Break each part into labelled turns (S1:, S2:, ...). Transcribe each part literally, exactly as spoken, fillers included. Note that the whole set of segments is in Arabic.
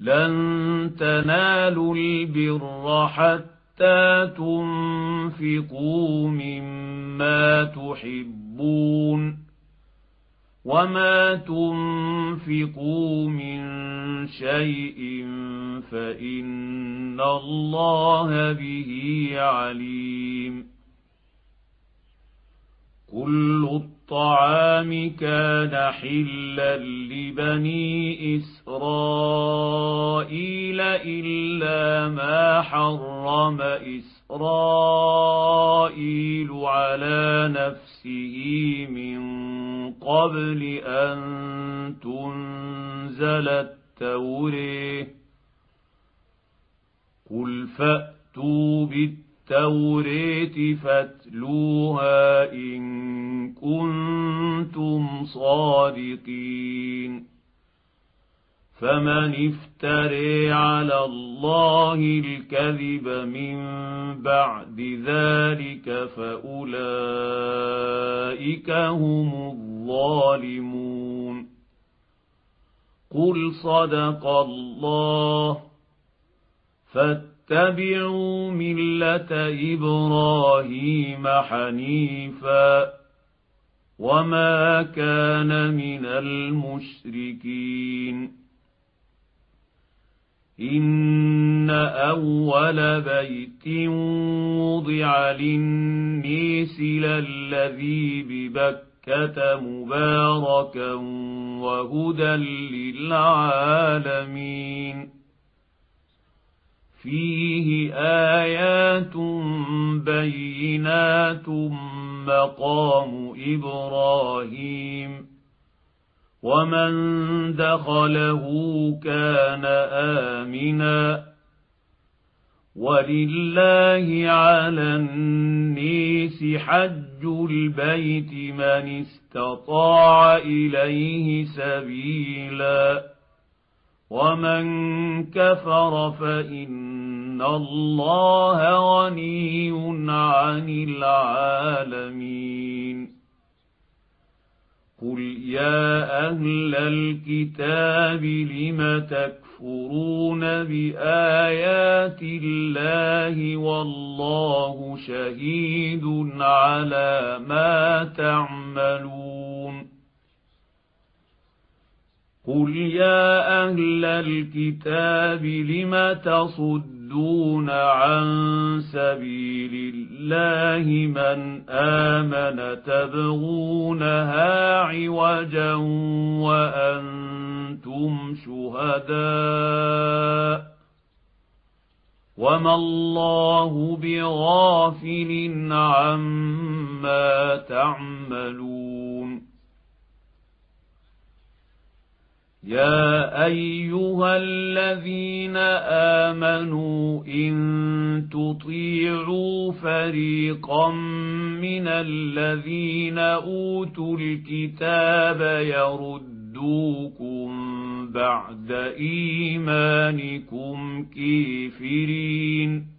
S1: لن تنالوا البر حتى تنفقوا مما تحبون وما تنفقوا من شيء فإن الله به عليم. كل الطعام كان حلا لبني إسرائيل إلا ما حرم إسرائيل على نفسه من قبل أن تنزل التوراة. قل فأتوا بالتوراة فاتلوها إن كنتم صادقين. فمن افتري على الله الكذب من بعد ذلك فأولئك هم الظالمون. قل صدق الله فاتبعوا ملة إبراهيم حنيفا وما كان من المشركين. إن أول بيت وضع للناس للذي ببكة مباركا وهدى للعالمين. فيه آيات بينات مقام إبراهيم ومن دخله كان آمنا. ولله على الناس حج البيت من استطاع إليه سبيلا ومن كفر فإن الله غني عن العالمين. قل يا أهل الكتاب لم تكفرون بآيات الله والله شهيد على ما تعملون. قل يا أهل الكتاب لم تصدون عن سبيل الله من آمن تبغونها عوجا وأنتم شهداء وما الله بغافل عما تعملون. يا أيها الذين آمنوا إن تطيعوا فريقا من الذين أوتوا الكتاب يردوكم بعد إيمانكم كافرين.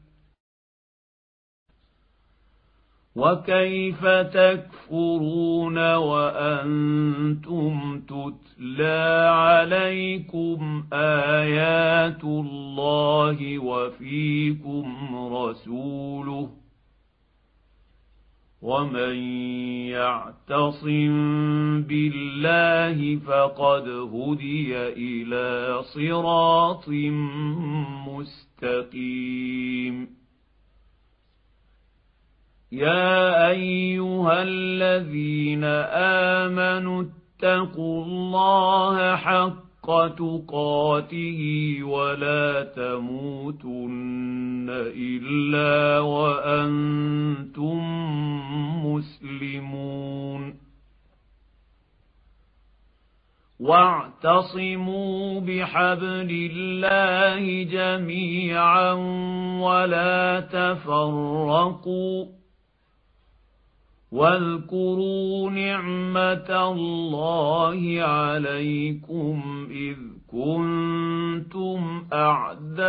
S1: وكيف تكفرون وأنتم تتلى عليكم آيات الله وفيكم رسوله ومن يعتصم بالله فقد هدي إلى صراط مستقيم. يا أيها الذين آمنوا اتقوا الله حق تقاته ولا تموتن إلا وأنتم مسلمون. واعتصموا بحبل الله جميعا ولا تفرقوا واذكروا نعمة الله عليكم إذ كنتم أعداء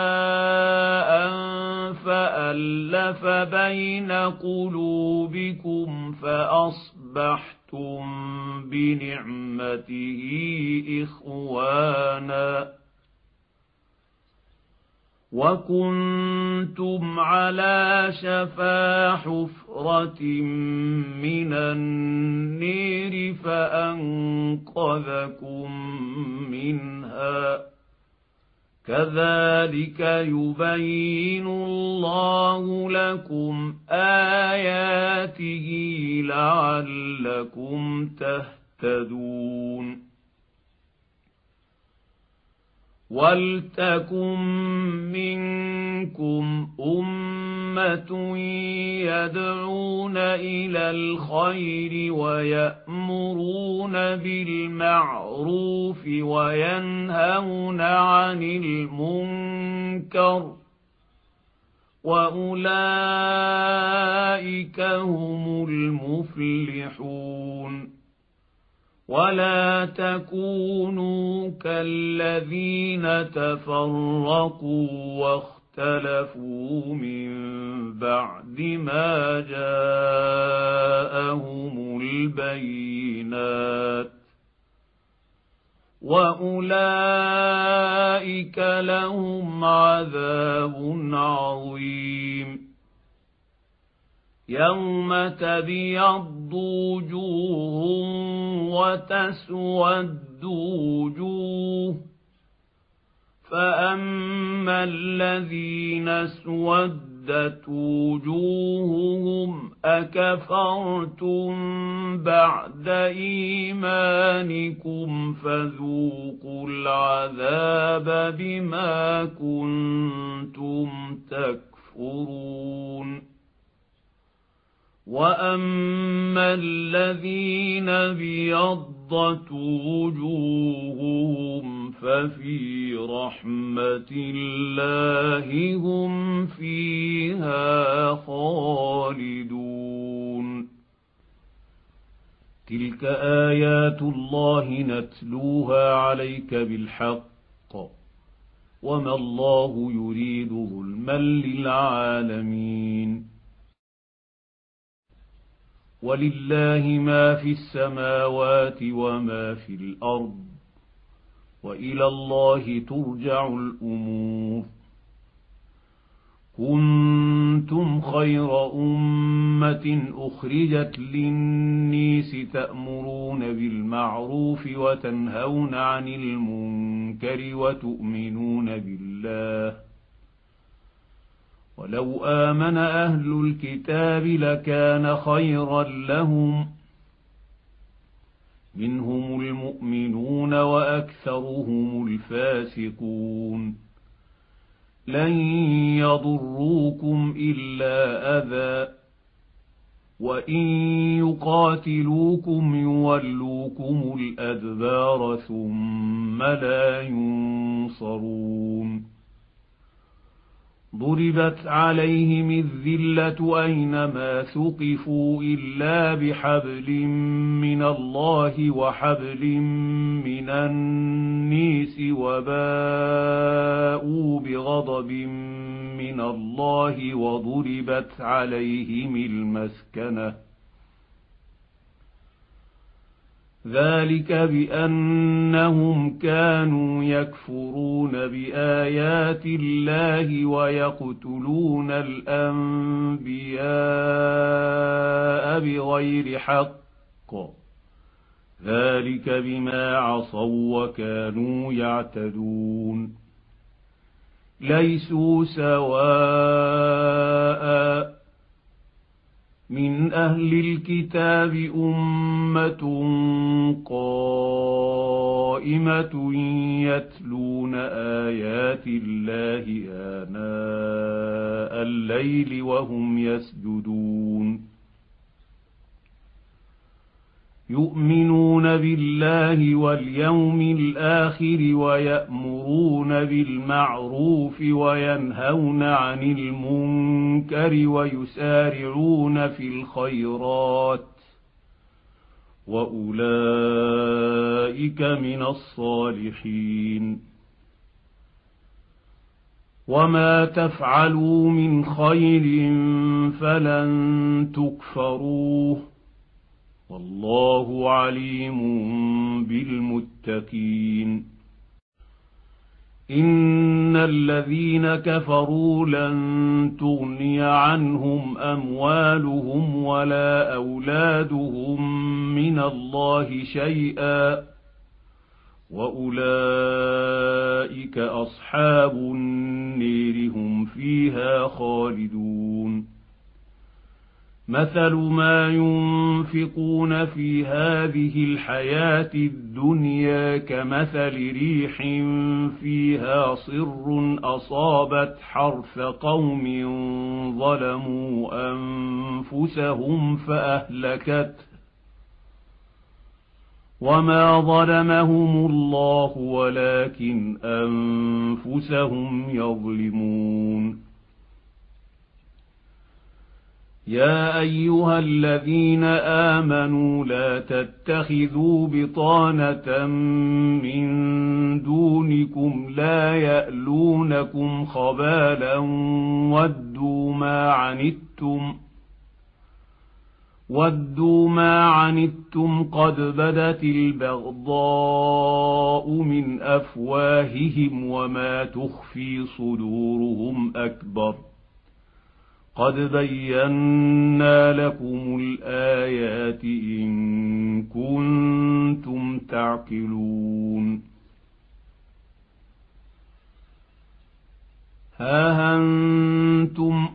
S1: فألف بين قلوبكم فأصبحتم بنعمته إخوانا وكنتم على شفا حفرة من النير فأنقذكم منها كذلك يبين الله لكم آياته لعلكم تهتدون ولتكن منكم أمة يدعون إلى الخير ويأمرون بالمعروف وينهون عن المنكر وأولئك هم المفلحون ولا تكونوا كالذين تفرقوا واختلفوا من بعد ما جاءهم البينات وأولئك لهم عذاب عظيم يوم تبيض وجوه وتسود وجوه فأما الذين اسودت وجوههم أكفرتم بعد إيمانكم فذوقوا العذاب بما كنتم تكفرون وأما الذين ابيضت وجوههم ففي رحمة الله هم فيها خالدون تلك آيات الله نتلوها عليك بالحق وما الله يريد ظلما للعالمين ولله ما في السماوات وما في الأرض وإلى الله ترجع الأمور كنتم خير أمة أخرجت للناس تأمرون بالمعروف وتنهون عن المنكر وتؤمنون بالله ولو آمن أهل الكتاب لكان خيرا لهم منهم المؤمنون وأكثرهم الفاسقون لن يضروكم إلا أذى وإن يقاتلوكم يولوكم الأدبار ثم لا ينصرون ضربت عليهم الذلة أينما ثقفوا إلا بحبل من الله وحبل من الناس وباءوا بغضب من الله وضربت عليهم المسكنة ذلك بأنهم كانوا يكفرون بآيات الله ويقتلون الأنبياء بغير حق ذلك بما عصوا وكانوا يعتدون ليسوا سواء من أهل الكتاب أمة قائمة يتلون آيات الله آناء الليل وهم يسجدون يؤمنون بالله واليوم الآخر ويأمرون بالمعروف وينهون عن المنكر ويسارعون في الخيرات وأولئك من الصالحين وما تفعلوا من خير فلن تكفروه والله عليم بالمتقين إن الذين كفروا لن تغني عنهم أموالهم ولا أولادهم من الله شيئا وأولئك أصحاب النير هم فيها خالدون مثل ما ينفقون في هذه الحياة الدنيا كمثل ريح فيها صر أصابت حرث قوم ظلموا أنفسهم فأهلكته وما ظلمهم الله ولكن أنفسهم يظلمون يا أيها الذين آمنوا لا تتخذوا بطانة من دونكم لا يألونكم خبالا ودوا ما عنتم ودوا ما عنتم قد بدت البغضاء من أفواههم وما تخفي صدورهم أكبر قد بينا لكم الآيات إن كنتم تعقلون ها أنتم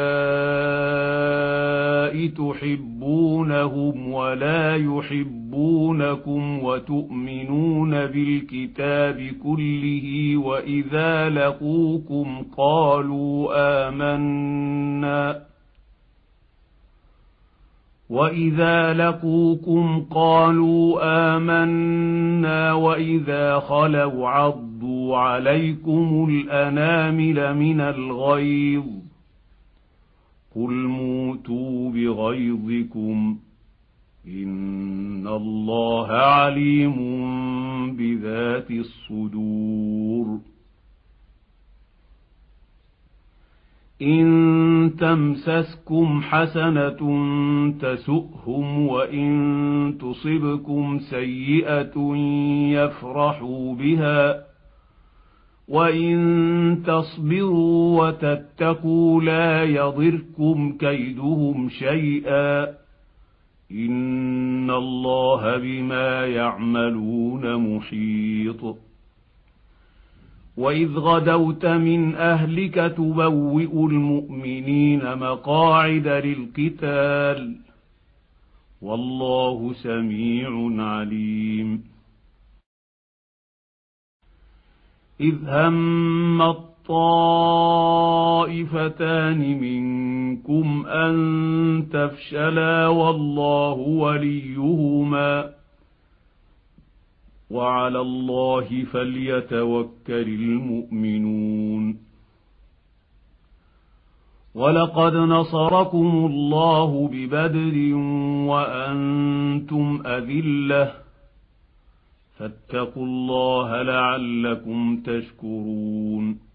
S1: أولئك تحبونهم ولا يحبونكم وتؤمنون بالكتاب كله وإذا لقوكم قالوا آمنا وإذا لقوكم قالوا آمنا وإذا خلوا عضوا عليكم الأنامل من الغيظ قل موتوا بغيظكم إن الله عليم بذات الصدور إن تمسسكم حسنة تسؤهم وإن تصبكم سيئة يفرحوا بها وإن تصبروا وتتقوا لا يضركم كيدهم شيئا إن الله بما يعملون محيط وإذ غدوت من أهلك تبوئ المؤمنين مقاعد للقتال والله سميع عليم إذ هم الطائفتان منكم أن تفشلا والله وليهما وعلى الله فليتوكل المؤمنون ولقد نصركم الله ببدر وأنتم أذلة فاتقوا الله لعلكم تشكرون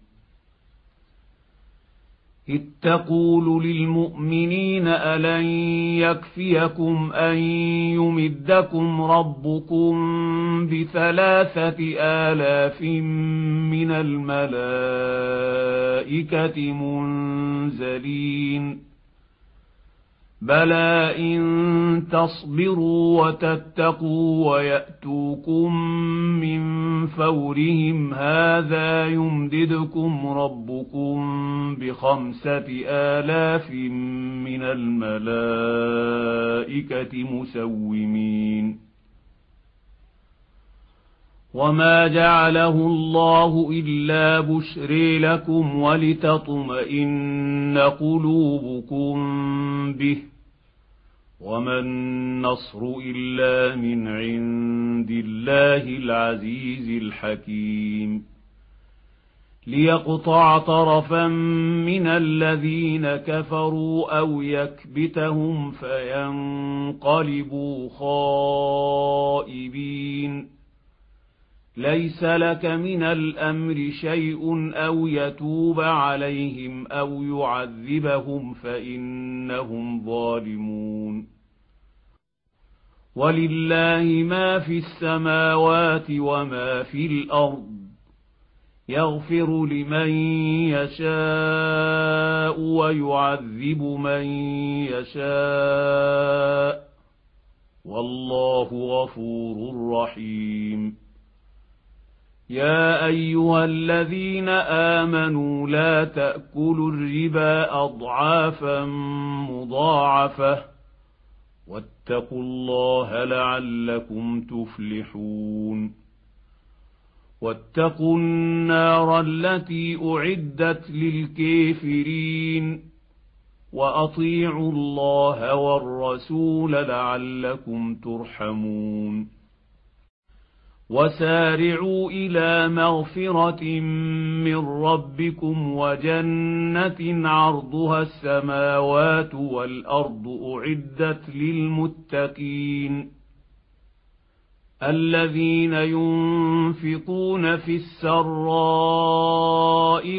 S1: إذ تقول للمؤمنين ألن يكفيكم أن يمدكم ربكم بثلاثة آلاف من الملائكة منزلين بلى إن تصبروا وتتقوا ويأتوكم من فورهم هذا يمددكم ربكم بخمسة آلاف من الملائكة مسومين وما جعله الله إلا بشرى لكم ولتطمئن قلوبكم به وما النصر إلا من عند الله العزيز الحكيم ليقطع طرفا من الذين كفروا أو يكبتهم فينقلبوا خائبين ليس لك من الأمر شيء أو يتوب عليهم أو يعذبهم فإنهم ظالمون ولله ما في السماوات وما في الأرض يغفر لمن يشاء ويعذب من يشاء والله غفور رحيم يا أيها الذين آمنوا لا تأكلوا الربا أضعافا مضاعفة واتقوا الله لعلكم تفلحون واتقوا النار التي أعدت للكافرين وأطيعوا الله والرسول لعلكم ترحمون وسارعوا إلى مغفرة من ربكم وجنة عرضها السماوات والأرض أعدت للمتقين الذين ينفقون في السراء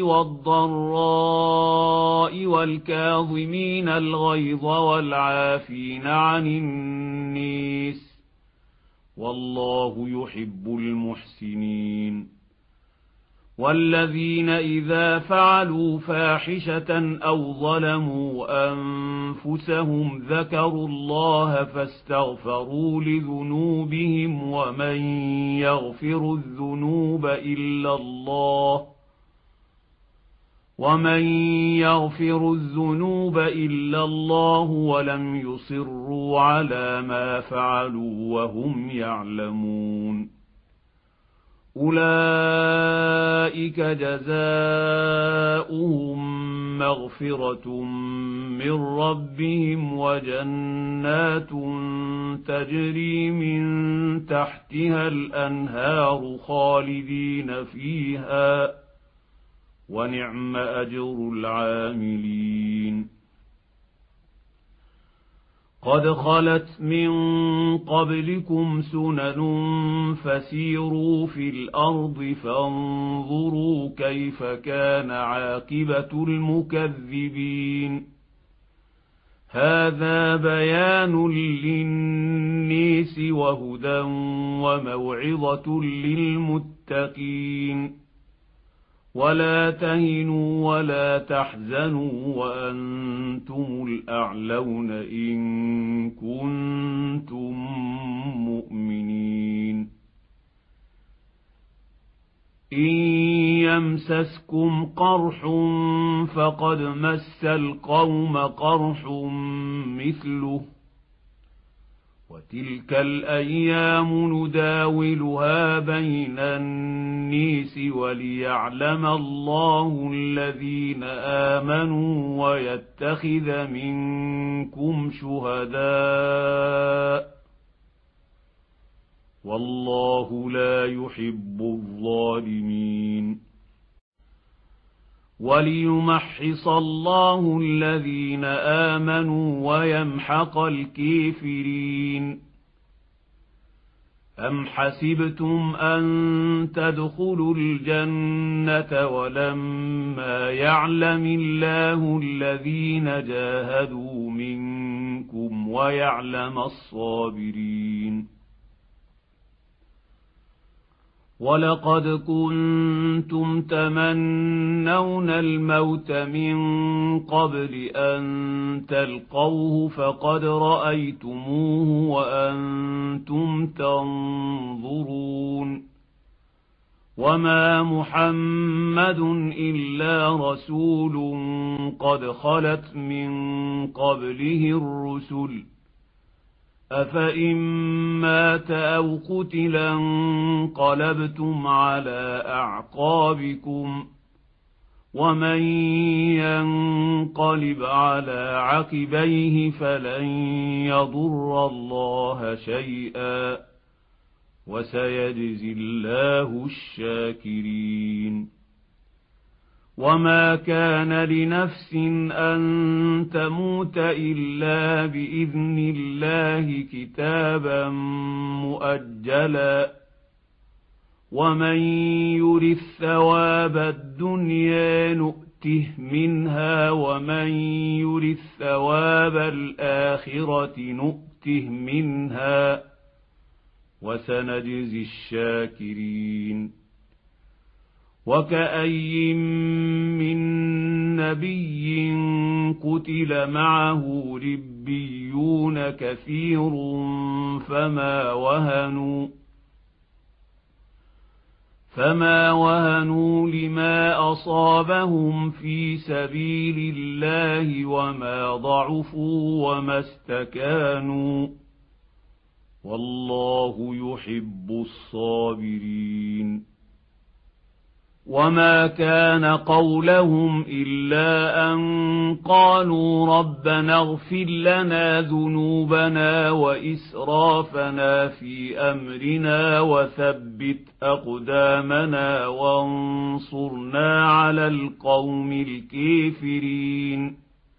S1: والضراء والكاظمين الغيظ والعافين عن الناس والله يحب المحسنين والذين إذا فعلوا فاحشة أو ظلموا أنفسهم ذكروا الله فاستغفروا لذنوبهم ومن يغفر الذنوب إلا الله ومن يغفر الذنوب إلا الله ولم يصروا على ما فعلوا وهم يعلمون أولئك جزاؤهم مغفرة من ربهم وجنات تجري من تحتها الأنهار خالدين فيها ونعم أجر العاملين قد خلت من قبلكم سنن فسيروا في الأرض فانظروا كيف كان عاقبة المكذبين هذا بيان للناس وهدى وموعظة للمتقين ولا تهنوا ولا تحزنوا وأنتم الأعلون إن كنتم مؤمنين إن يمسسكم قرح فقد مس القوم قرح مثله وتلك الأيام نداولها بين الناس وليعلم الله الذين آمنوا ويتخذ منكم شهداء والله لا يحب الظالمين وليمحص الله الذين آمنوا ويمحق الكافرين أم حسبتم أن تدخلوا الجنة ولما يعلم الله الذين جاهدوا منكم ويعلم الصابرين ولقد كنتم تمنون الموت من قبل أن تلقوه فقد رأيتموه وأنتم تنظرون وما محمد إلا رسول قد خلت من قبله الرسل أفإن مات أو قتلا انقلبتم على أعقابكم ومن ينقلب على عقبيه فلن يضر الله شيئا وسيجزي الله الشاكرين وما كان لنفس أن تموت إلا بإذن الله كتابا مؤجلا ومن يرث ثواب الدنيا نؤته منها ومن يرث ثواب الآخرة نؤته منها وسنجزي الشاكرين وكأي من نبي قتل معه ربيون كثير فما وهنوا فما وهنوا لما أصابهم في سبيل الله وما ضعفوا وما استكانوا والله يحب الصابرين وما كان قولهم إلا أن قالوا ربنا اغفر لنا ذنوبنا وإسرافنا في أمرنا وثبت أقدامنا وانصرنا على القوم الكافرين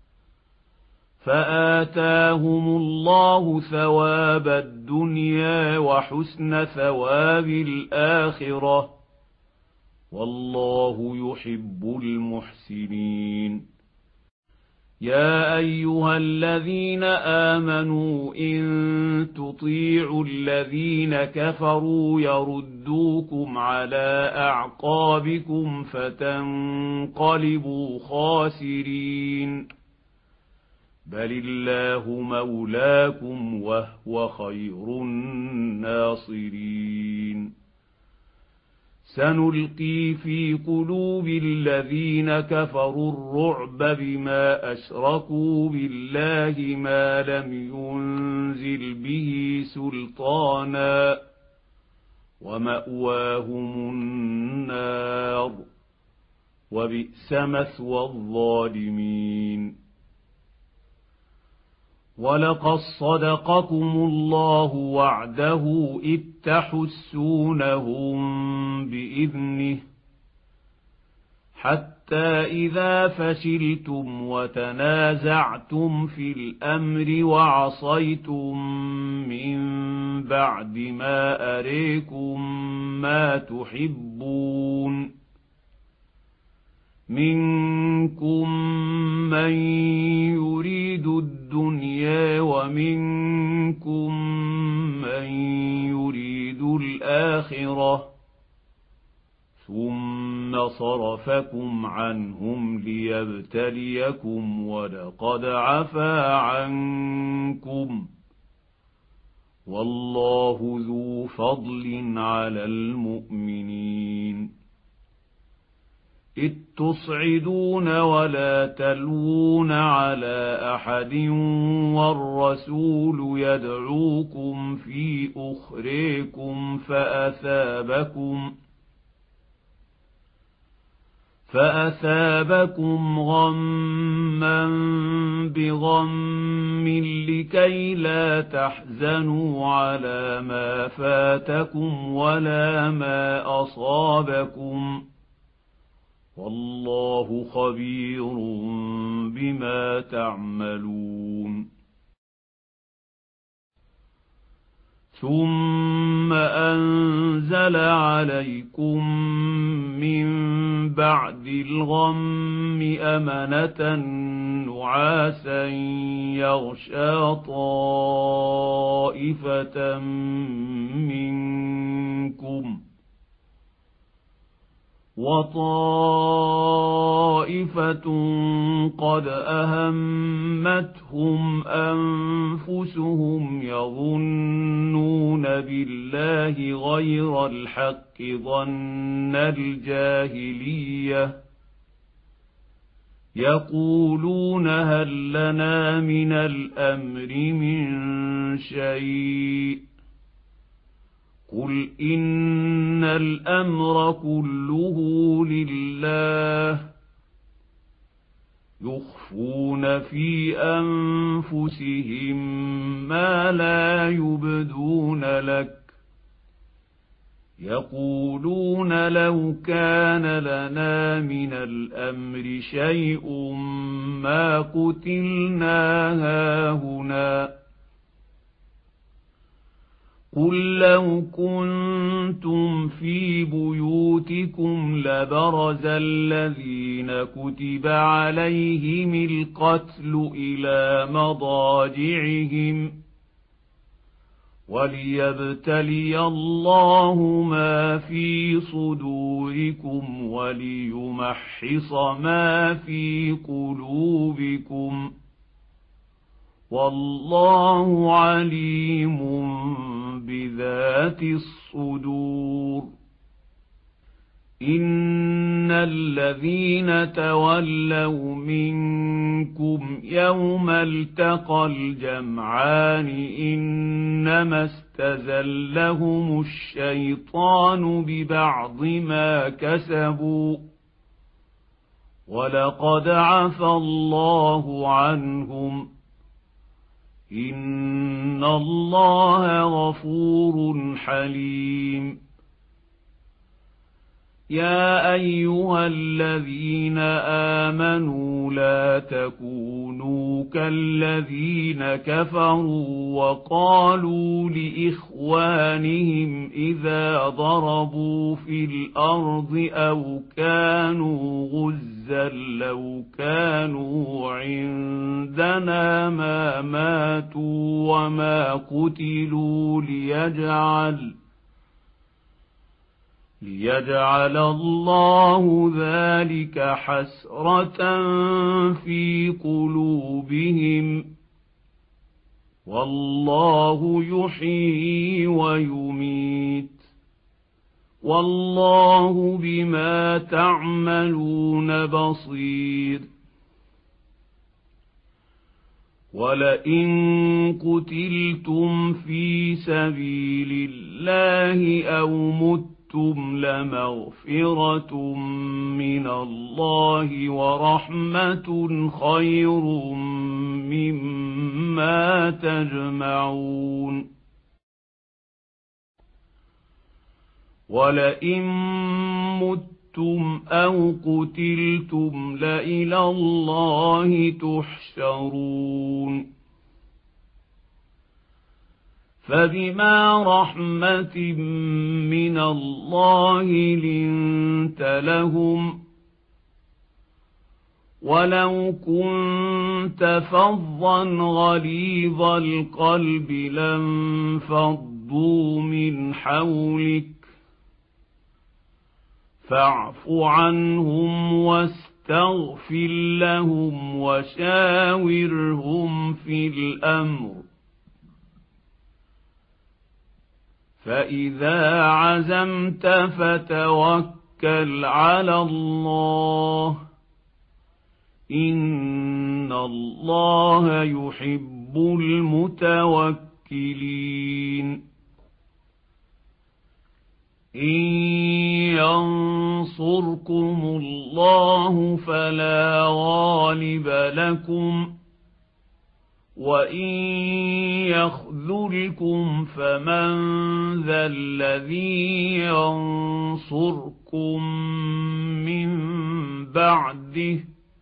S1: فآتاهم الله ثواب الدنيا وحسن ثواب الآخرة والله يحب المحسنين يا أيها الذين آمنوا إن تطيعوا الذين كفروا يردوكم على أعقابكم فتنقلبوا خاسرين بل الله مولاكم وهو خير الناصرين سنلقي في قلوب الذين كفروا الرعب بما أشركوا بالله ما لم ينزل به سلطانا ومأواهم النار وبئس مثوى الظالمين ولقد صدقكم الله وعده إذ تحسونهم بإذنه حتى إذا فشلتم وتنازعتم في الأمر وعصيتم من بعد ما أريكم ما تحبون منكم من يريد الدنيا ومنكم من يريد الآخرة ثم صرفكم عنهم ليبتليكم ولقد عفا عنكم والله ذو فضل على المؤمنين إذ تصعدون ولا تلوون على أحد والرسول يدعوكم في أخريكم فأثابكم فأثابكم غما بغم لكي لا تحزنوا على ما فاتكم ولا ما أصابكم والله خبير بما تعملون ثم أنزل عليكم من بعد الغم أمنة نعاسا يغشى طائفة منكم وطائفة قد أهمتهم أنفسهم يظنون بالله غير الحق ظن الجاهلية يقولون هل لنا من الأمر من شيء قل إن الأمر كله لله يخفون في أنفسهم ما لا يبدون لك يقولون لو كان لنا من الأمر شيء ما قتلنا هاهنا قل لو كنتم في بيوتكم لبرز الذين كتب عليهم القتل إلى مضاجعهم وليبتلي الله ما في صدوركم وليمحص ما في قلوبكم، والله عليم بذات الصدور. إن الذين تولوا منكم يوم التقى الجمعان إنما استزلهم الشيطان ببعض ما كسبوا، ولقد عفى الله عنهم، إن الله غفور حليم. يا أيها الذين آمنوا لا تكونوا كالذين كفروا وقالوا لإخوانهم إذا ضربوا في الأرض أو كانوا غزا لو كانوا عندنا ما ماتوا وما قتلوا ليجعل ليجعل الله ذلك حسرة في قلوبهم، والله يحيي ويميت، والله بما تعملون بصير. ولئن قتلتم في سبيل الله أو متم لمغفرة من الله ورحمة خير مما تجمعون. ولئن متم أو قتلتم لإلى الله تحشرون. فبما رحمة من الله لنت لهم، ولو كنت فظا غليظ القلب لانفضوا من حولك، فاعف عنهم واستغفر لهم وشاورهم في الأمر، فإذا عزمت فتوكل على الله، إن الله يحب المتوكلين. إن ينصركم الله فلا غالب لكم، وإن يخذلكم فمن ذا الذي ينصركم من بعده،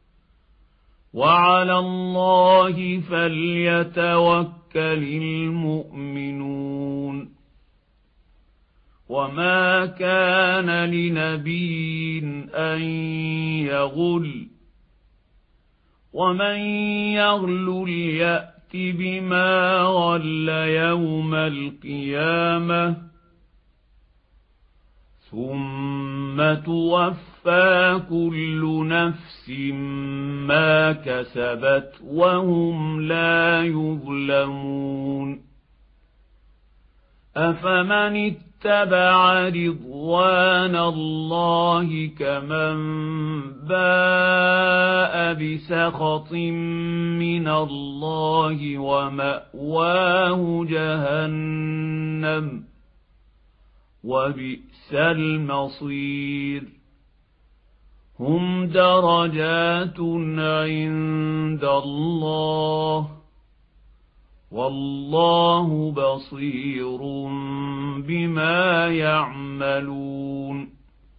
S1: وعلى الله فليتوكل المؤمنون. وما كان لنبي أن يغل، ومن يغل يأت بما غل يوم القيامة، ثم توفى كل نفس ما كسبت وهم لا يظلمون. أفمن اتبع رضوان الله كمن باء بسخط من الله ومأواه جهنم، وبئس المصير. هم درجات عند الله، والله بصير بما يعملون.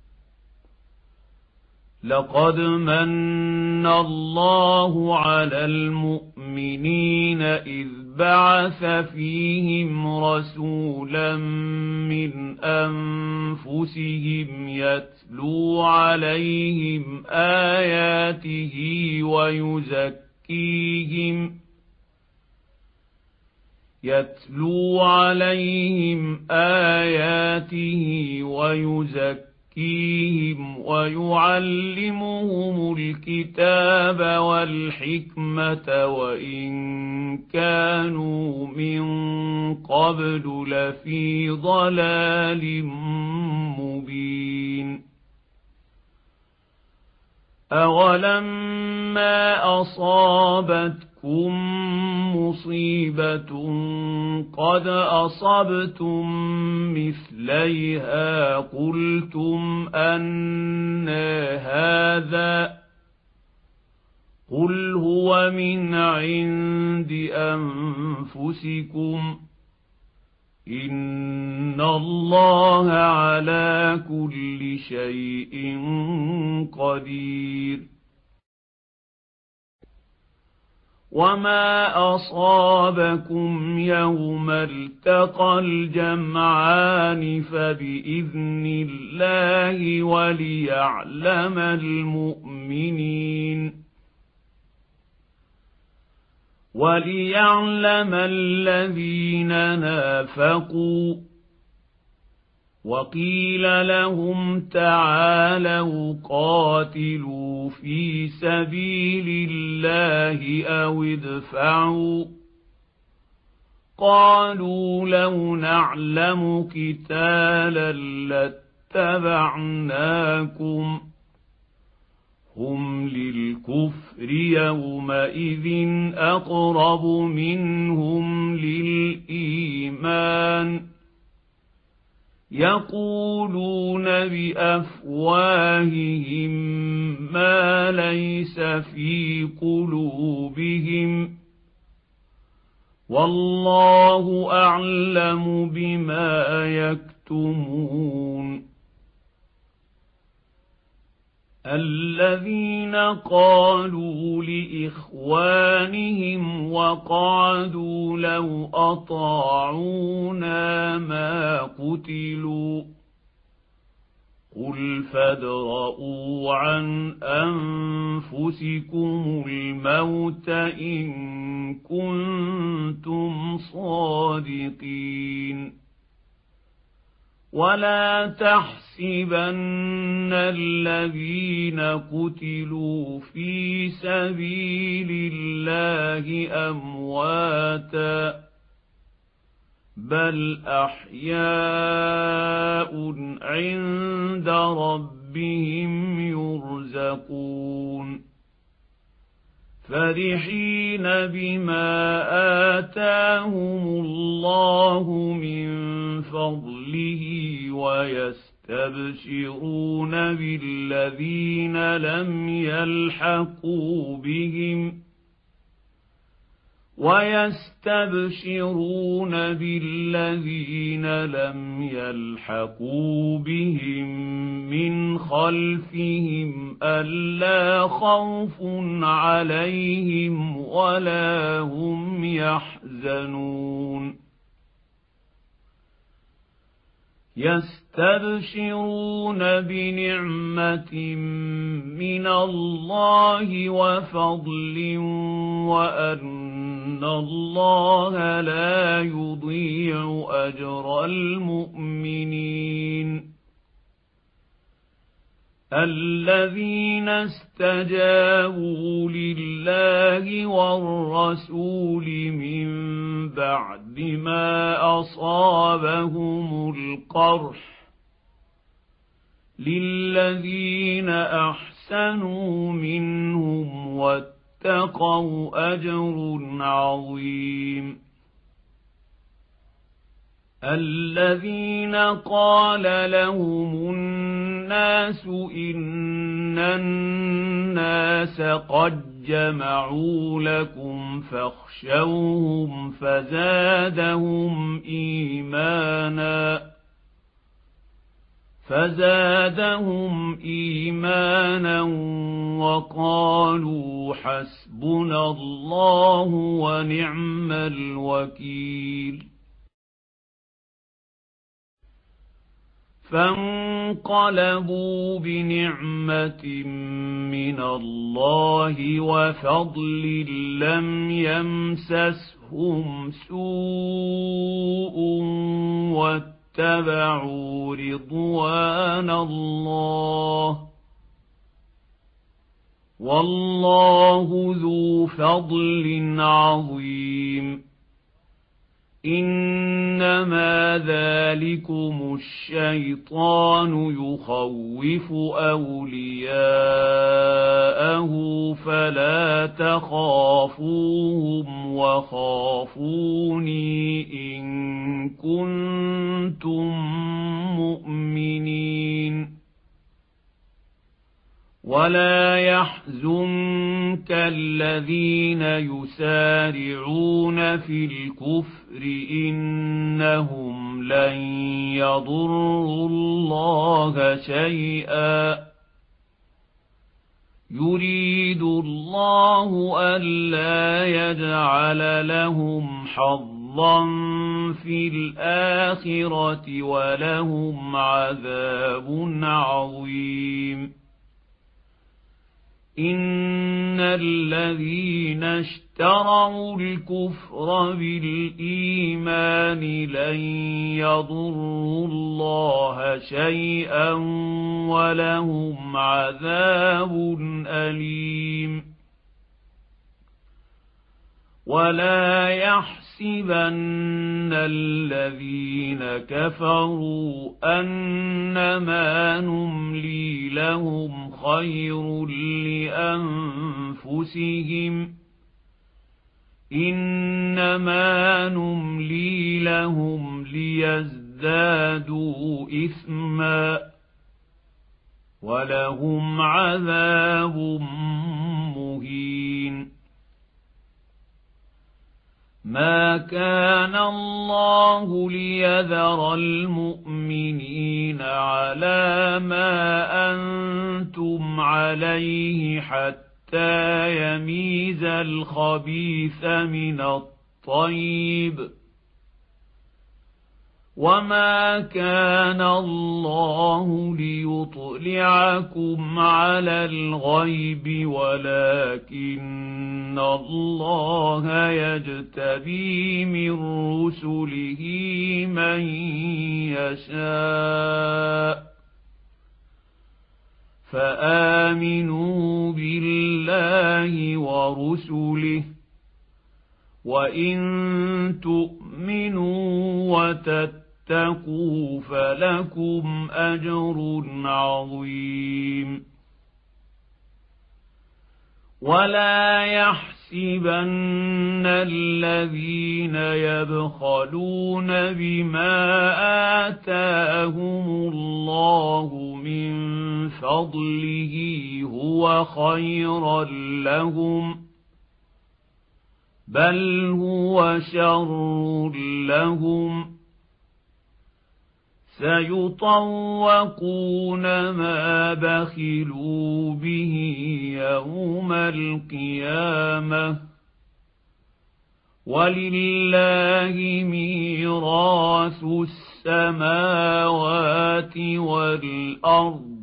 S1: لقد من الله على المؤمنين إذ بعث فيهم رسولا من أنفسهم يتلو عليهم آياته ويزكيهم يتلو عليهم آياته ويزكيهم ويعلمهم الكتاب والحكمة وإن كانوا من قبل لفي ضلال مبين أولما أصابتكم مصيبة قد أصبتم مثليها قلتم أنى هذا قل هو من عند أنفسكم إن الله على كل شيء قدير وما أصابكم يوم التقى الجمعان فبإذن الله وليعلم المؤمنين وليعلم الذين نافقوا وقيل لهم تعالوا قاتلوا في سبيل الله أو ادفعوا قالوا لو نعلم قتالا لاتبعناكم هم للكفر يومئذ أقرب منهم للإيمان يقولون بأفواههم ما ليس في قلوبهم والله أعلم بما يكتمون الذين قالوا لإخوانهم وقعدوا لو أطاعونا ما قتلوا قل فادرءوا عن أنفسكم الموت إن كنتم صادقين ولا تحسبن الذين قتلوا في سبيل الله أمواتا بل أحياء عند ربهم يرزقون فرحين بما آتاهم الله من فضله ويستبشرون بالذين لم يلحقوا بهم ويستبشرون بالذين لم يلحقوا بهم من خلفهم ألا خوف عليهم ولا هم يحزنون يستبشرون بنعمة من الله وفضل وأن الله لا يضيع أجر المؤمنين الذين استجابوا لله والرسول من بعد ما أصابهم القرح للذين أحسنوا منهم واتقوا أجر عظيم الذين قال لهم الناس إن الناس قد جمعوا لكم فاخشوهم فزادهم إيمانا فزادهم إيمانا وقالوا حسبنا الله ونعم الوكيل فانقلبوا بنعمة من الله وفضل لم يمسسهم يمسسهم سوء واتبعوا رضوان الله والله ذو فضل عظيم إنما ذلكم الشيطان يخوف أولياءه فلا تخافوهم وخافوني إن كنتم مؤمنين ولا يحزنك الذين يسارعون في الكفر إنهم لن يضروا الله شيئا يريد الله ألا يجعل لهم حظا في الآخرة ولهم عذاب عظيم إن الذين اشتروا الكفر بالإيمان لن يضروا الله شيئا ولهم عذاب أليم ولا يحسبن الذين كفروا أنما نملي لهم خير لأنفسهم إنما نملي لهم ليزدادوا إثما ولهم عذاب مهين ما كان الله ليذر المؤمنين على ما أنتم عليه حتى يميز الخبيث من الطيب وما كان الله ليطلعكم على الغيب ولكن الله يجتبي من رسله من يشاء فآمنوا بالله ورسله وإن تؤمنوا وتتقوا فلكم أجر عظيم ولا يحسبن الذين يبخلون بما آتاهم الله من فضله هو خيرا لهم بل هو شر لهم سيطوقون ما بخلوا به يوم القيامة ولله ميراث السماوات والأرض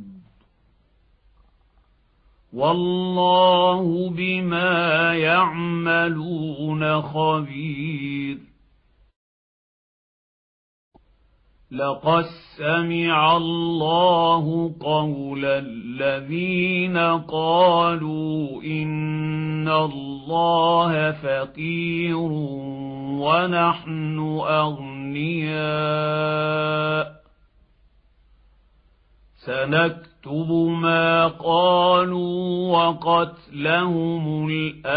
S1: والله بما يعملون خبير لقد سمع الله قول الذين قالوا إن الله فقير ونحن أغنياء سنكتب ما قالوا وقتلهم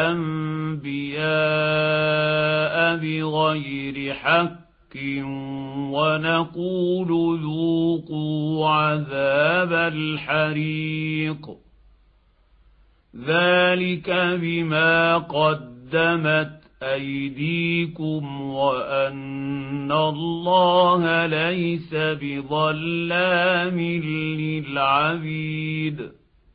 S1: الأنبياء بغير حق ونقول ذوقوا عذاب الحريق ذلك بما قدمت أيديكم وأن الله ليس بظلام للعبيد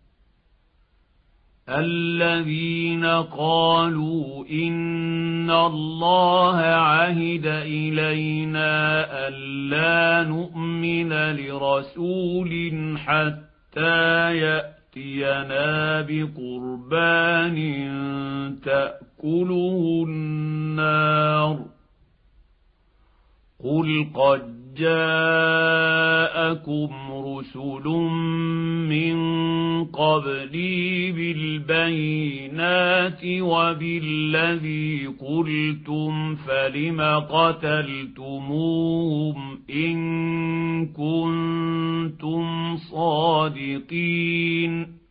S1: الذين قالوا إن الله عهد إلينا ألا نؤمن لرسول حتى يأتي يأتينا بقربان تأكله النار قل قد جاءكم رسل من قبلي بالبينات وبالذي قلتم فلم قتلتموهم إن كنتم صادقين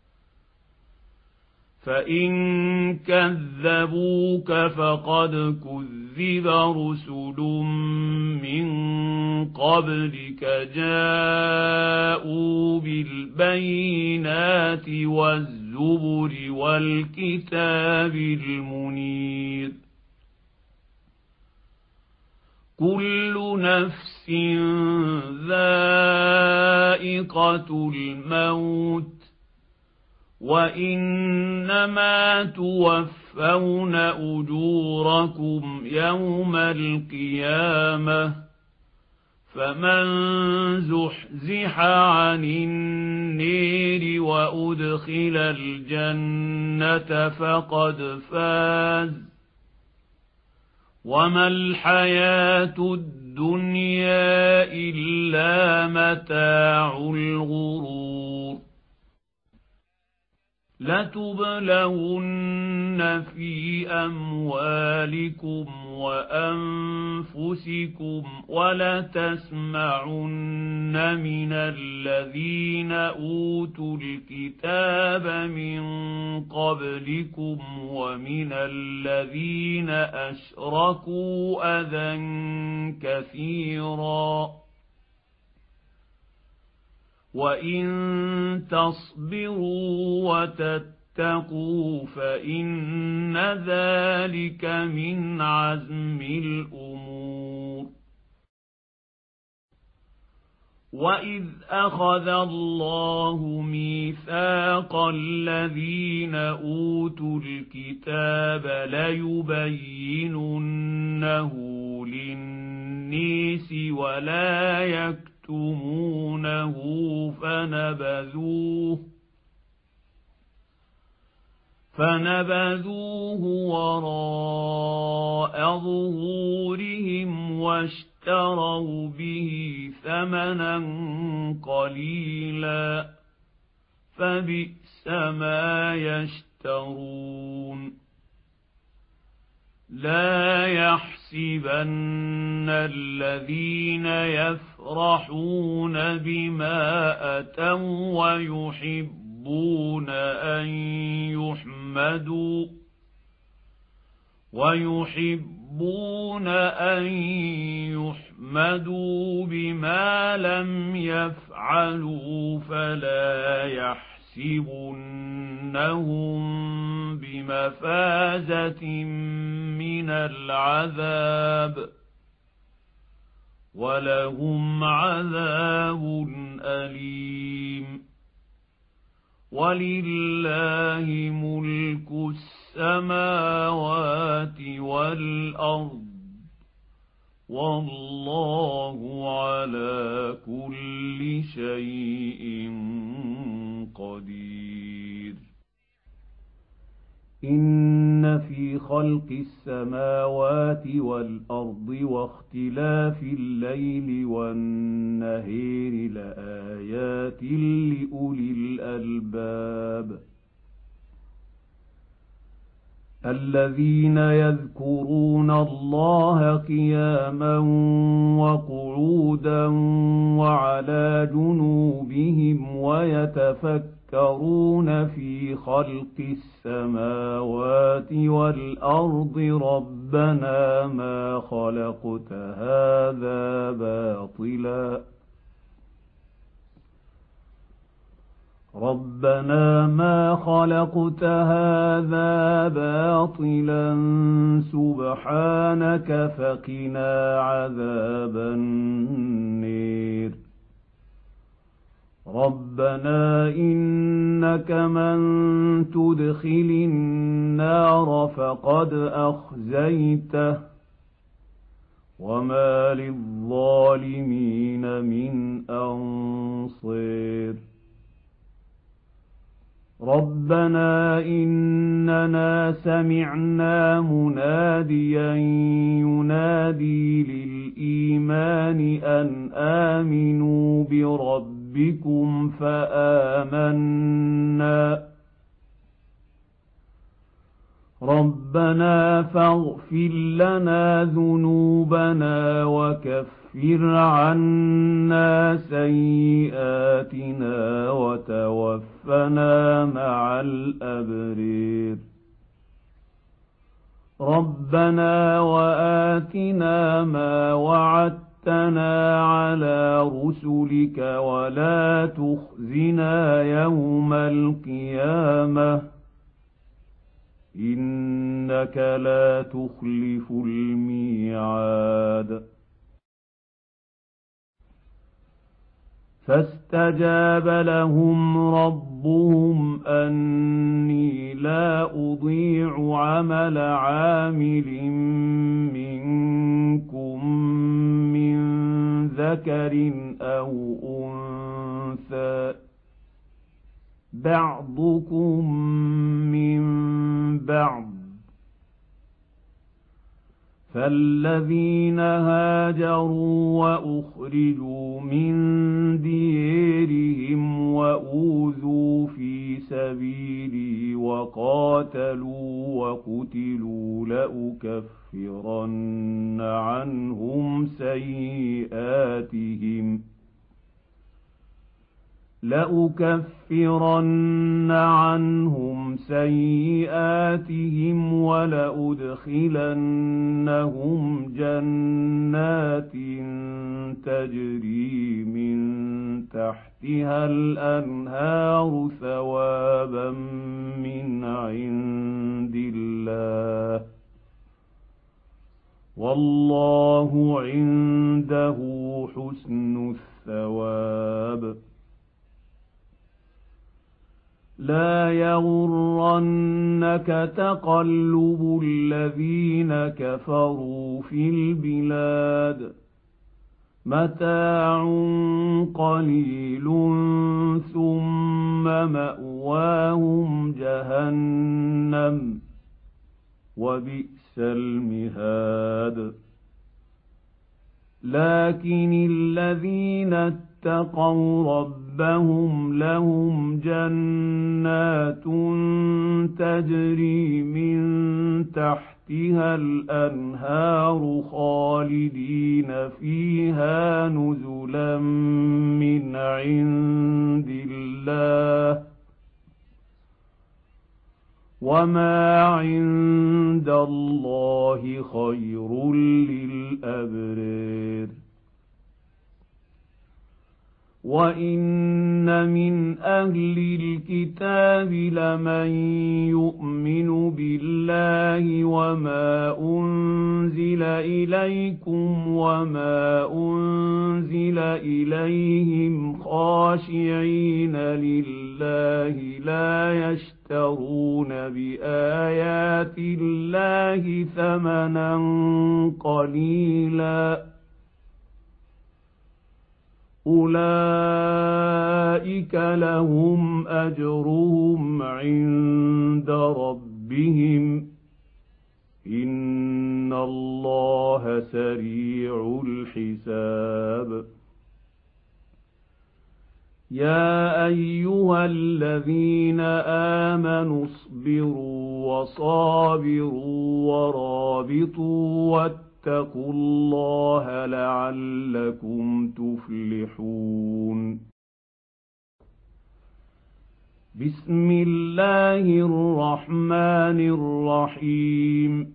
S1: فإن كذبوك فقد كذب رسل من قبلك جاءوا بالبينات والزبر والكتاب المنير كل نفس ذائقة الموت وإنما توفون أجوركم يوم القيامة فمن زحزح عن النير وأدخل الجنة فقد فاز وما الحياة الدنيا إلا متاع الغرور لتبلون في أموالكم وأنفسكم ولتسمعن من الذين أوتوا الكتاب من قبلكم ومن الذين أشركوا أذى كثيرا وإن تصبروا وتتقوا فإن ذلك من عزم الأمور وإذ أخذ الله ميثاق الذين أوتوا الكتاب ليبيننه للناس ولا يكتمونه تُمُونَهُ فنبذوه فنبذوه وراء ظهورهم واشتروا به ثمنا قليلا فبئس ما يشترون لا يحسبن الذين يفرحون بما أتوا ويحبون أن يحمدوا ويحبون أن يحمدوا بما لم يفعلوا فلا يحسبنهم بمفازة من العذاب ولهم عذاب أليم ولله ملك السماوات والأرض والله على كل شيء قدير إن في خلق السماوات والأرض واختلاف الليل والنهار لآيات لأولي الألباب الذين يذكرون الله قياما وقعودا وعلى جنوبهم ويتفكرون في خلق السماوات والأرض ربنا ما خلقت هذا باطلا ربنا ما خلقت هذا باطلا سبحانك فقنا عذاب النير ربنا إنك من تدخل النار فقد أخزيته وما للظالمين من أنصير ربنا إننا سمعنا مناديا ينادي للإيمان أن آمنوا بربكم فآمنا ربنا فاغفر لنا ذنوبنا وكفر عنا سيئاتنا وتوفنا مع الأبرار ربنا وآتنا ما وعدتنا على رسلك ولا تخزنا يوم القيامة إنك لا تخلف الميعاد فاستجاب لهم ربهم أني لا أضيع عمل عامل منكم من ذكر أو أنثى بعضكم من بعض فالذين هاجروا وأخرجوا من ديرهم وأوذوا في سبيلي وقاتلوا وقتلوا لأكفرن عنهم سيئاتهم لأكفرن عنهم سيئاتهم ولأدخلنهم جنات تجري من تحتها الأنهار ثوابا من عند الله والله عنده حسن الثواب لا يغرنك تقلب الذين كفروا في البلاد متاع قليل ثم مأواهم جهنم وبئس المهاد لكن الذين اتقوا ربهم لهم جنات تجري من تحتها الأنهار خالدين فيها نزلا من عند الله وما عند الله خير للأبرار وإن من أهل الكتاب لمن يؤمن بالله وما أنزل إليكم وما أنزل إليهم خاشعين لله لا يشترون بآيات الله ثمنا قليلا أولئك لهم أجرهم عند ربهم إن الله سريع الحساب يا أيها الذين آمنوا اصبروا وصابروا ورابطوا واتقوا الله لعلكم تفلحون بسم الله الرحمن الرحيم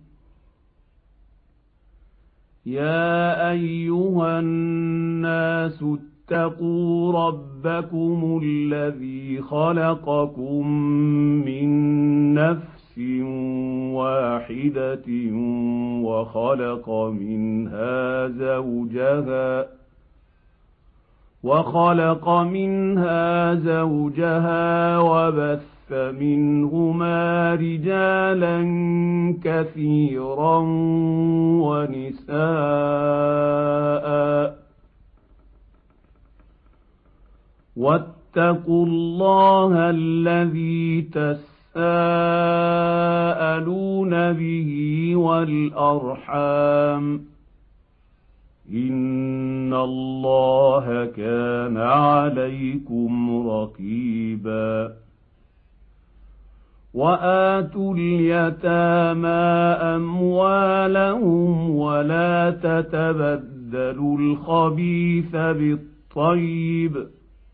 S1: يا أيها الناس اتقوا ربكم الذي خلقكم من نفس واحدة وخلق منها زوجها وخلق منها زوجها وبث منهما رجالا كثيرا ونساء واتقوا الله الذي تساءلون به والأرحام إن الله كان عليكم رقيبا وآتوا اليتامى أموالهم ولا تتبدلوا الخبيث بالطيب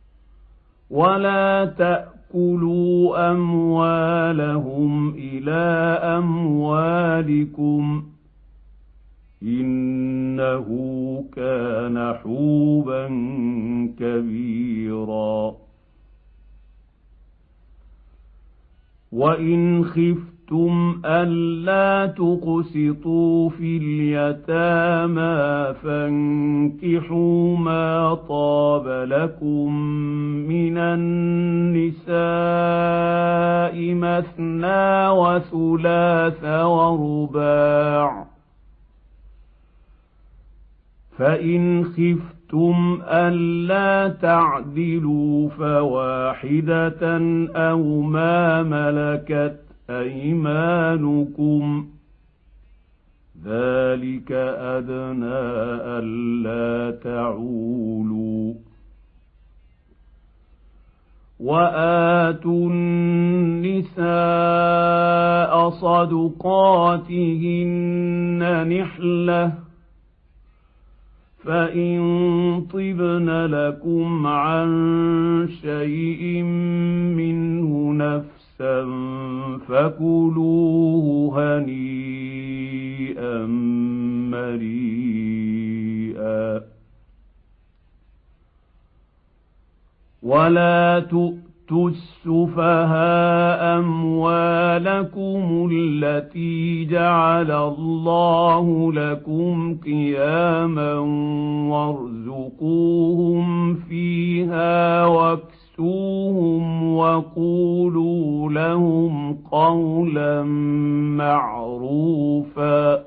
S1: ولا تأكلوا أموالهم إلى أموالكم إنه كان حوبا كبيرا وإن خفتم ألا تقسطوا في اليتامى فانكحوا ما طاب لكم من النساء مثنى وثلاث ورباع فإن خفتم ألا تعدلوا فواحدة أو ما ملكت أيمانكم ذلك أدنى ألا تعولوا وآتوا النساء صدقاتهن نحلة فإن طبن لكم عن شيء منه نفسا فكلوه هنيئا مريئا ولا تؤتوا السفهاء أموالكم التي جعل الله لكم قياما وارزقوهم فيها واكسوهم وقولوا لهم قولا معروفا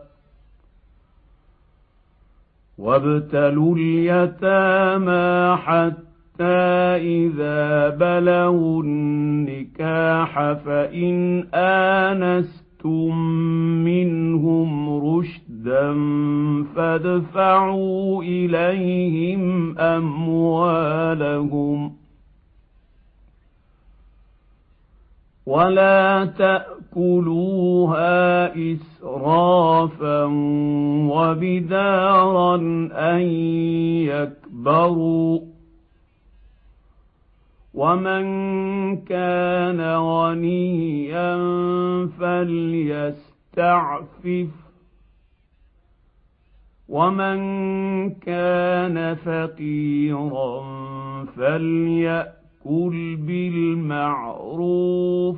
S1: وابتلوا اليتامى حتى إذا بلغوا النكاح فإن آنستم منهم رشدا فادفعوا إليهم أموالهم ولا تأكلوها إسرافا وبدارا أن يكبروا ومن كان غنيا فليستعفف ومن كان فقيرا فليأكل بالمعروف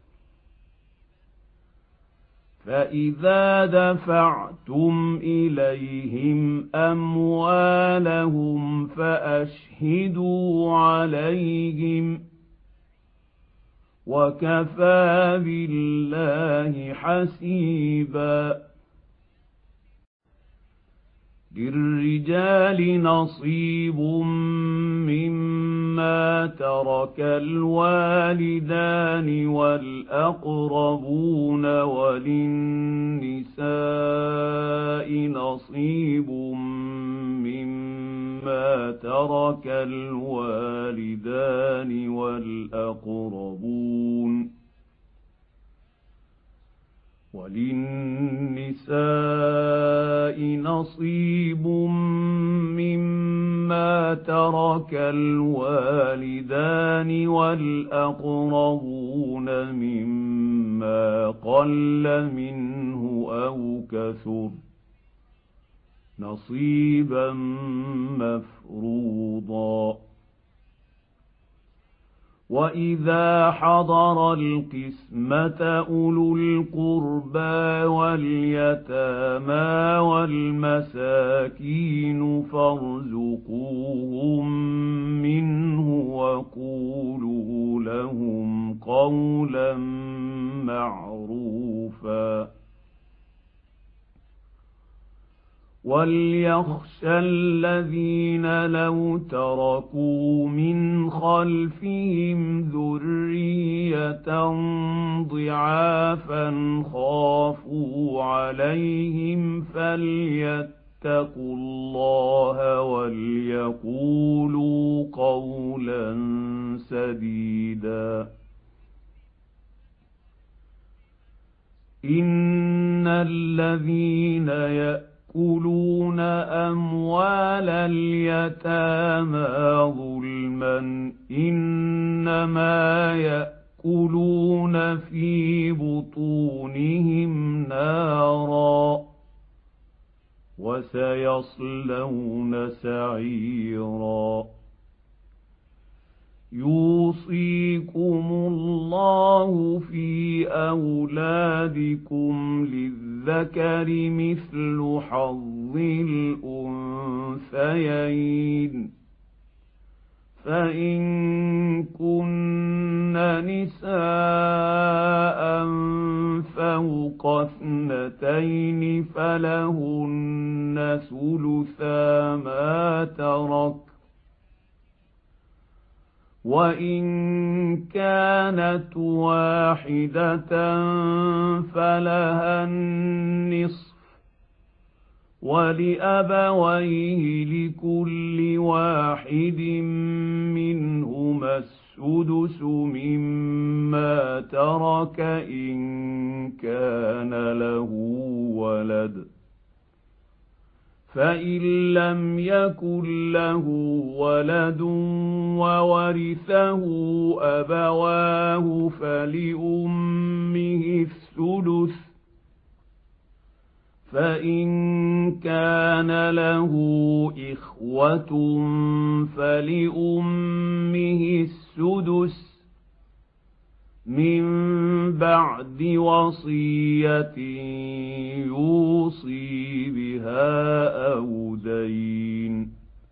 S1: فإذا دفعتم إليهم أموالهم فأشهدوا عليهم وكفى بالله حسيبا للرجال نصيب مما ترك الوالدان والأقربون وللنساء نصيب مما ترك الوالدان والأقربون وللنساء نصيب مما ترك الوالدان والأقربون مما قل منه أو كثر نصيبا مفروضا وإذا حضر القسمة أولو القربى واليتامى والمساكين فارزقوهم منه وقولوا لهم قولا معروفا وَلْيَخْشَ الَّذِينَ لَوْ تَرَكُوا مِنْ خَلْفِهِمْ ذُرِّيَّةً ضِعَافًا خَافُوا عَلَيْهِمْ فَلْيَتَّقُوا اللَّهَ وَلْيَقُولُوا قَوْلًا سَدِيدًا. إِنَّ الَّذِينَ يَأْكُلُونَ أَمْوَالَ الْيَتَامَى ظُلْمًا إِنَّمَا يَأْكُلُونَ فِي بُطُونِهِمْ نَارًا وَسَيَصْلَوْنَ سَعِيرًا. يُوصِيكُمُ اللَّهُ فِي أَوْلَادِكُمْ لِلذَّكَرِ مِثْلُ حَظِّ الْأُنثَيَيْنِ، فَإِن كُنَّ نِسَاءً فَوْقَ اثْنَتَيْنِ فَلَهُنَّ ثُلُثَا مَا تَرَكَ، وَإِن كَانَتْ وَاحِدَةً فَلَهَا النِّصْفُ، وَلِأَبَوَيْهِ لِكُلِّ وَاحِدٍ مِّنْهُمَا السُّدُسُ مِمَّا تَرَكَ إِن كَانَ لَهُ وَلَدٌ، فَإِن لَّمْ يَكُن لَّهُ وَلَدٌ وَوَرِثَهُ أَبَوَاهُ فَلِأُمِّهِ الثُّلُثُ، فَإِن كَانَ لَهُ إِخْوَةٌ فَلِأُمِّهِ السُّدُسُ مِن بَعْدِ وَصِيَّةٍ يُوصِي بِهَا أَوْ دَيْنٍ.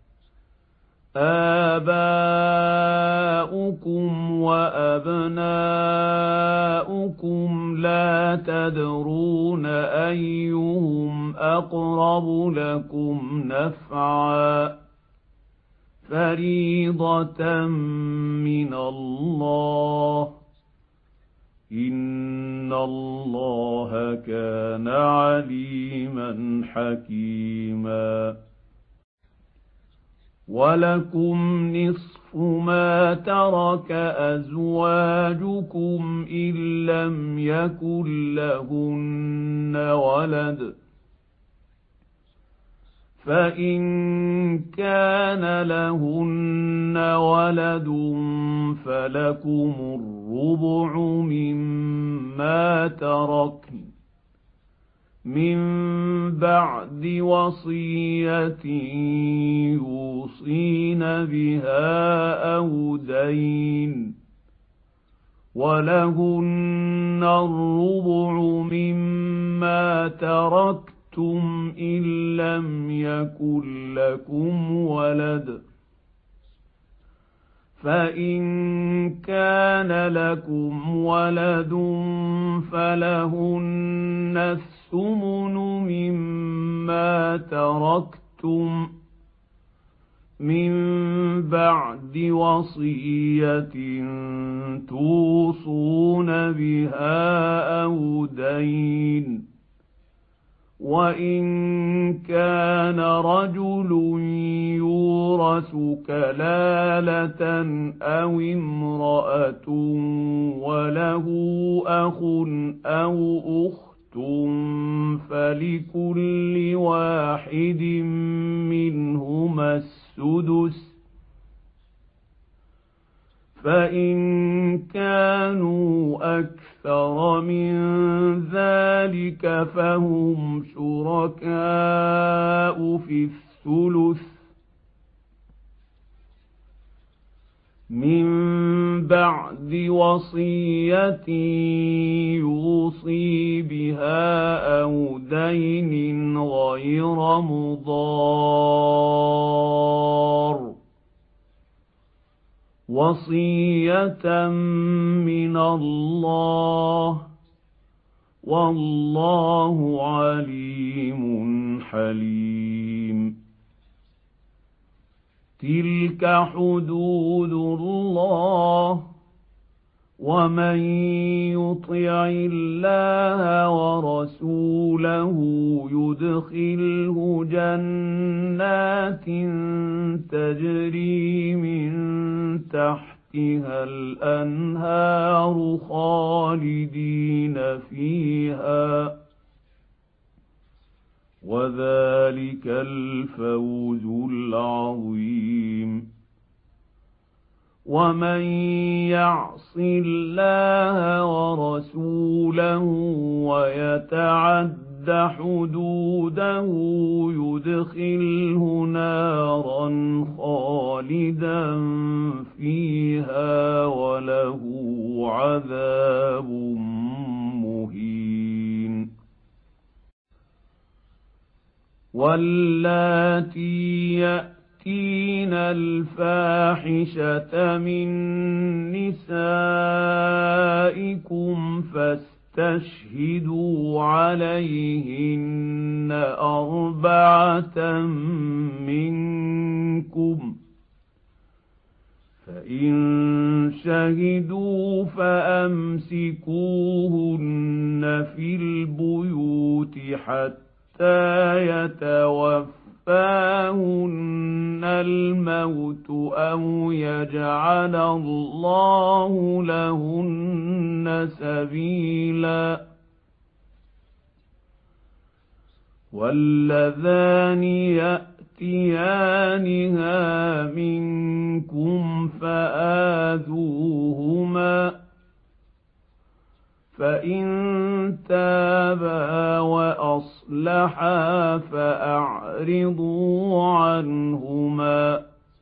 S1: آبَاؤُكُمْ وَأَبْنَاؤُكُمْ لَا تَدْرُونَ أَيُّهُمْ أَقْرَبُ لَكُمْ نَفْعًا، فَرِيضَةً مِّنَ اللَّهِ ۗ إِنَّ اللَّهَ كَانَ عَلِيمًا حَكِيمًا. وَلَكُمْ نِصْفُ مَا تَرَكَ أَزْوَاجُكُمْ إِن لَّمْ يَكُن لَّهُنَّ وَلَدٌ، فَإِن كَانَ لَهُنَّ وَلَدٌ فَلَكُمُ الرُّبُعُ مِمَّا تَرَكْنَ مِن بَعْدِ وَصِيَّةٍ يُوصِينَ بِهَا أَوْ دَيْنٍ، وَلَهُنَّ الرُّبُعُ مِمَّا تَرَكْتُمْ إِن لَّمْ يَكُن لَّكُمْ وَلَدٌ، فَإِن كَانَ لَكُمْ وَلَدٌ فَلَهُنَّ الثُّمُنُ مِمَّا تَرَكْتُمْ مِن بَعْدِ وَصِيَّةٍ تُوصُونَ بِهَا أَوْ دَيْنٍ. وَإِن كَانَ رَجُلٌ يُورَثُ كَلَالَةً أَوْ امْرَأَةٌ وَلَهُ أَخٌ أَوْ أُخْتٌ فَلِكُلِّ وَاحِدٍ مِّنْهُمَا السُّدُسُ، فَإِن كَانُوا أَكْثَرَ مِن ذَلِكَ فَهُمْ شُرَكَاءُ فِي الثُّلُثِ مِن بَعْدِ وَصِيَّةٍ يُوصِي بِهَا أَوْ دَيْنٍ غَيْرَ مُضَارٍّ، وَصِيَّةً مِّنَ اللَّهِ ۗ وَاللَّهُ عَلِيمٌ حليم تلك حدود الله ومن يطع الله ورسوله يدخله جنات تجري من تحتها الأنهار خالدين فيها وذلك الفوز العظيم ومن يعص الله ورسوله ويتعد حدوده يدخله نارا خالدا فيها وله عذاب مهين واللاتي يأتين الفاحشة من نسائكم فاستشهدوا عليهن أربعة منكم فإن شهدوا فأمسكوهن في البيوت حتى يتوفاهن الموت أو يجعل الله لهن سبيلا واللذان يأتيانها منكم فآذوهما فإن تابا وأصلحا فأعرضوا عنهما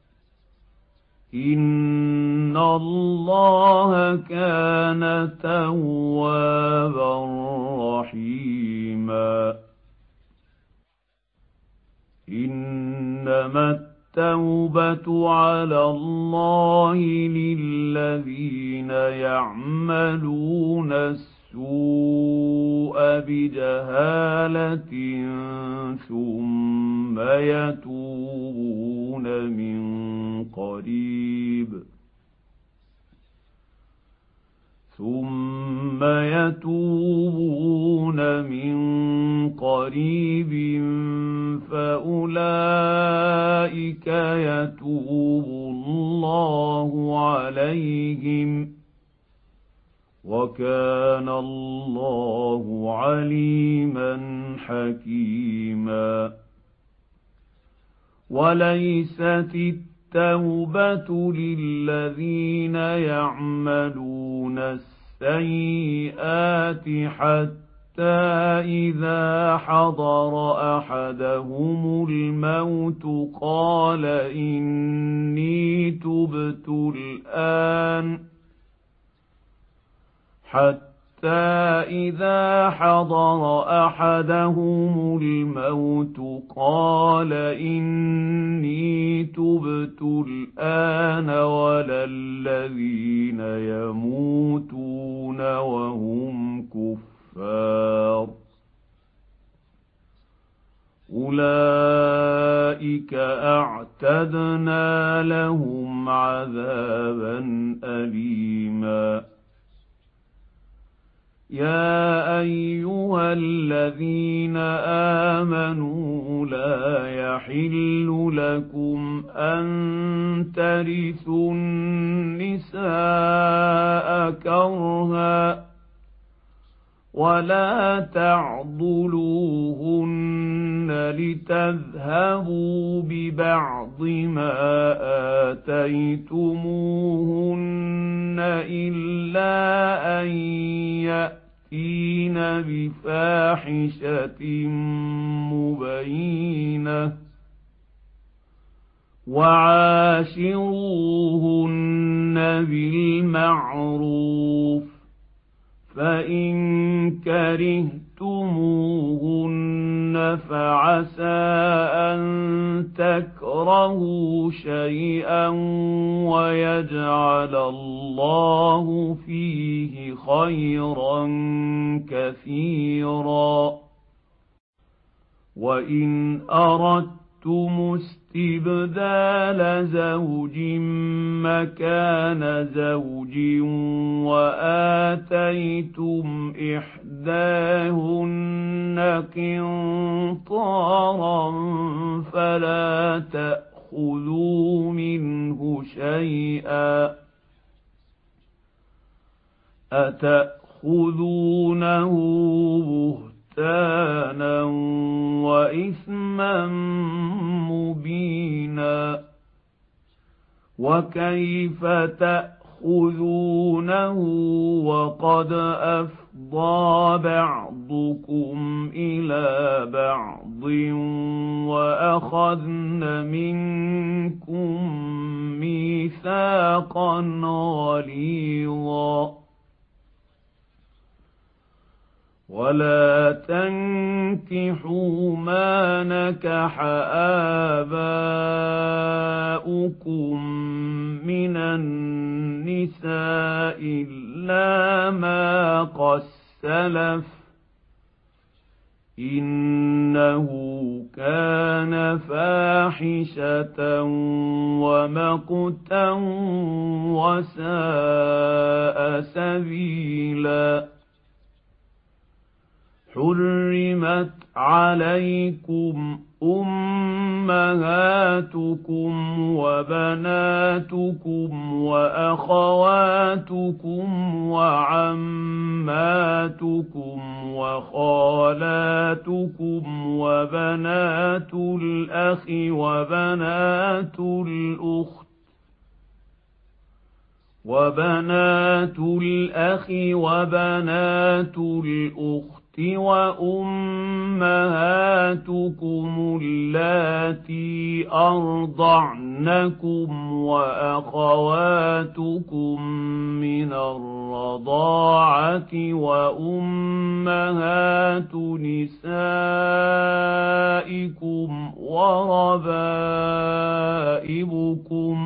S1: إن الله كان توابا رحيما إنما التوبة على الله للذين يعملون السوء بجهالة ثم يتوبون من قريب ثم يتوبون من قريب فأولئك يتوب الله عليهم وكان الله عليما حكيما وليست التوبة للذين يعملون السيئات حتى إذا حضر أحدهم الموت قال إني تبت الآن حتى إذا حضر أحدهم الموت قال إني تبت الآن ولا الذين يموتون وهم كفار أولئك أعتدنا لهم عذابا أليما يا أيها الذين آمنوا لا يحل لكم أن ترثوا النساء كرها ولا تعضلوهن لتذهبوا ببعض ما آتيتموهن إلا أن يأتين بفاحشة مبينة وعاشروهن بالمعروف فإن كرهتموهن فعسى أن تكرهوا شيئا ويجعل الله فيه خيرا كثيرا وإن أردتم استبدال زوج مكان زوج وآتيتم إحداهن قنطارا فلا تأخذوا منه شيئا أتأخذونه بهتانا وإثما مبينا وكيف تأخذونه وقد أفضى بعضكم إلى بعض وأخذن منكم ميثاقا غليظا ولا تنكحوا ما نكح آباؤكم من النساء إلا ما قد سلف إنه كان فاحشة ومقتا وساء سبيلا حرمت عليكم أمهاتكم وبناتكم وأخواتكم وعماتكم وخالاتكم وبنات الأخ وبنات الأخت وبنات الأخ وبنات الأخت وأمهاتكم اللاتي أرضعنكم وأخواتكم من الرضاعة وأمهات نسائكم وربائبكم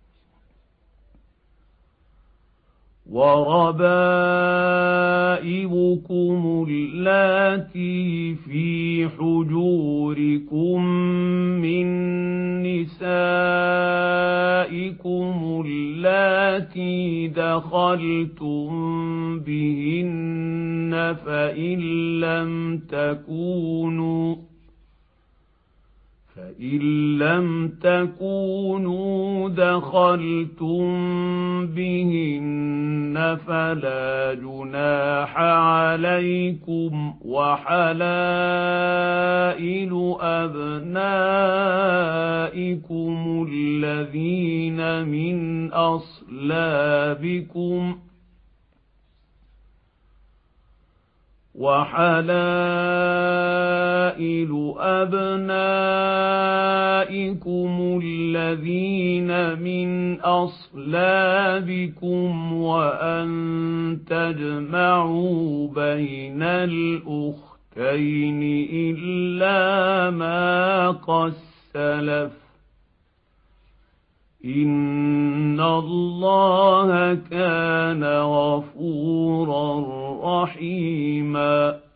S1: وربائبكم اللاتي في حجوركم من نسائكم اللاتي دخلتم بهن فإن لم تكونوا فإن لم تكونوا دخلتم بهن فلا جناح عليكم وحلائل أبنائكم الذين من أصلابكم وحلائل أبنائكم الذين من أصلابكم وأن تجمعوا بين الأختين إلا ما قد سلف إن الله كان غفورا رحيما